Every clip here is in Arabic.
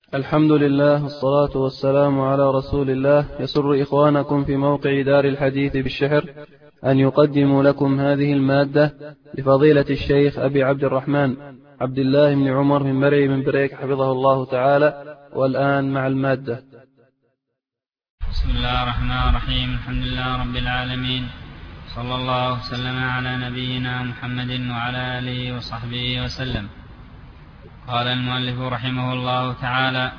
الحمد لله والصلاة والسلام على رسول الله. يسر إخوانكم في موقع دار الحديث بالشحر أن يقدموا لكم هذه المادة لفضيلة الشيخ أبي عبد الرحمن عبد الله بن عمر من مرعي من بريك حفظه الله تعالى. والآن مع المادة. بسم الله الرحمن الرحيم. الحمد لله رب العالمين، صلى الله وسلم على نبينا محمد وعلى آله وصحبه وسلم. قال المؤلف رحمه الله تعالى: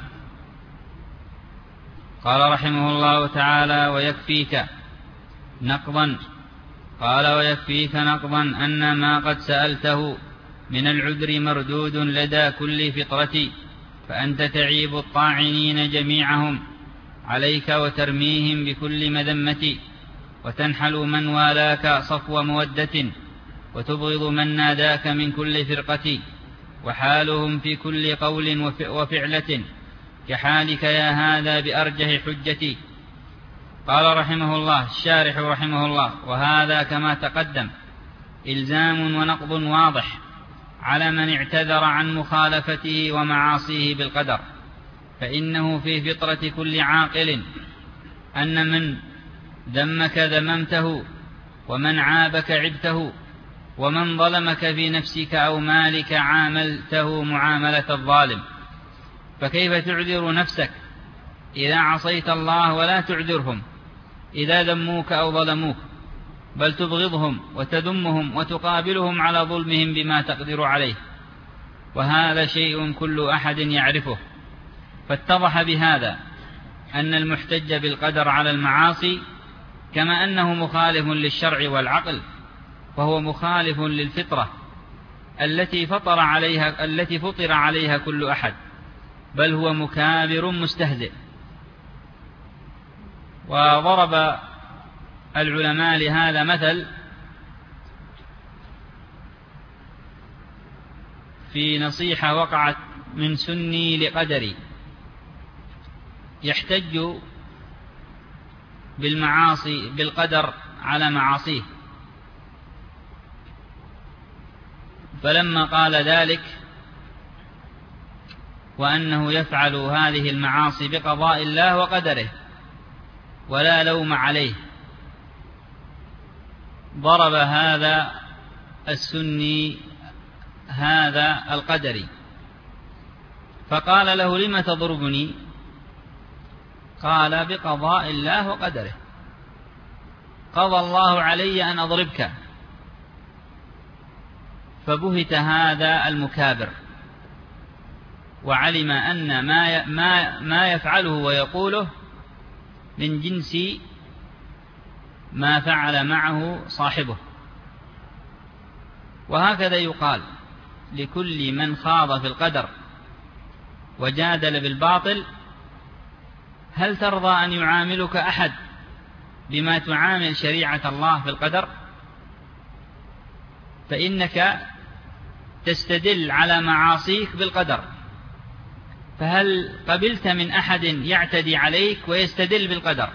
قال رحمه الله تعالى: ويكفيك نقضا. قال: ويكفيك نقضا أن ما قد سألته من العذر مردود لدى كل فطرة، فأنت تعيب الطاعنين جميعهم عليك وترميهم بكل مذمة، وتنحل من والاك صفو مودة، وتبغض من ناداك من كل فرقة، وحالهم في كل قول وفعلة كحالك يا هذا بأرجح حجتي. قال رحمه الله الشارح رحمه الله: وهذا كما تقدم إلزام ونقض واضح على من اعتذر عن مخالفته ومعاصيه بالقدر، فإنه في فطرة كل عاقل أن من ذمك ذممته، ومن عابك عبته، ومن ظلمك في نفسك أو مالك عاملته معاملة الظالم. فكيف تعذر نفسك إذا عصيت الله، ولا تعذرهم إذا ذموك أو ظلموك، بل تبغضهم وتذمهم وتقابلهم على ظلمهم بما تقدر عليه. وهذا شيء كل أحد يعرفه. فاتضح بهذا أن المحتج بالقدر على المعاصي كما أنه مخالف للشرع والعقل، فهو مخالف للفطرة التي فطر عليها كل أحد، بل هو مكابر مستهزئ. وضرب العلماء لهذا مثل في نصيحة وقعت من سني لقدري يحتج بالقدر على معاصيه، فلما قال ذلك وأنه يفعل هذه المعاصي بقضاء الله وقدره ولا لوم عليه، ضرب هذا السني هذا القدري فقال له: لم تضربني؟ قال: بقضاء الله وقدره، قضى الله علي أن أضربك. فبهت هذا المكابر، وعلم أن ما يفعله ويقوله من جنس ما فعل معه صاحبه. وهكذا يقال لكل من خاض في القدر وجادل بالباطل: هل ترضى أن يعاملك أحد بما تعامل شريعة الله في القدر؟ فإنك تستدل على معاصيك بالقدر، فهل قبلت من أحد يعتدي عليك ويستدل بالقدر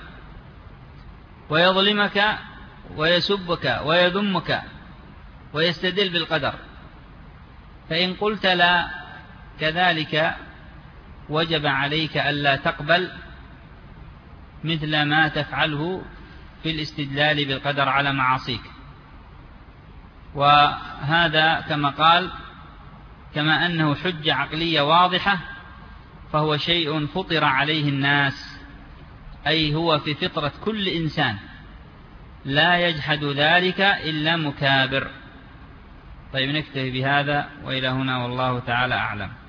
ويظلمك ويسبك ويذمك ويستدل بالقدر؟ فإن قلت لا، كذلك وجب عليك ألا تقبل مثل ما تفعله في الاستدلال بالقدر على معاصيك. وهذا كما قال كما أنه حجة عقلية واضحة، فهو شيء فطر عليه الناس، أي هو في فطرة كل إنسان، لا يجحد ذلك إلا مكابر. طيب، نكتفي بهذا وإلى هنا، والله تعالى أعلم.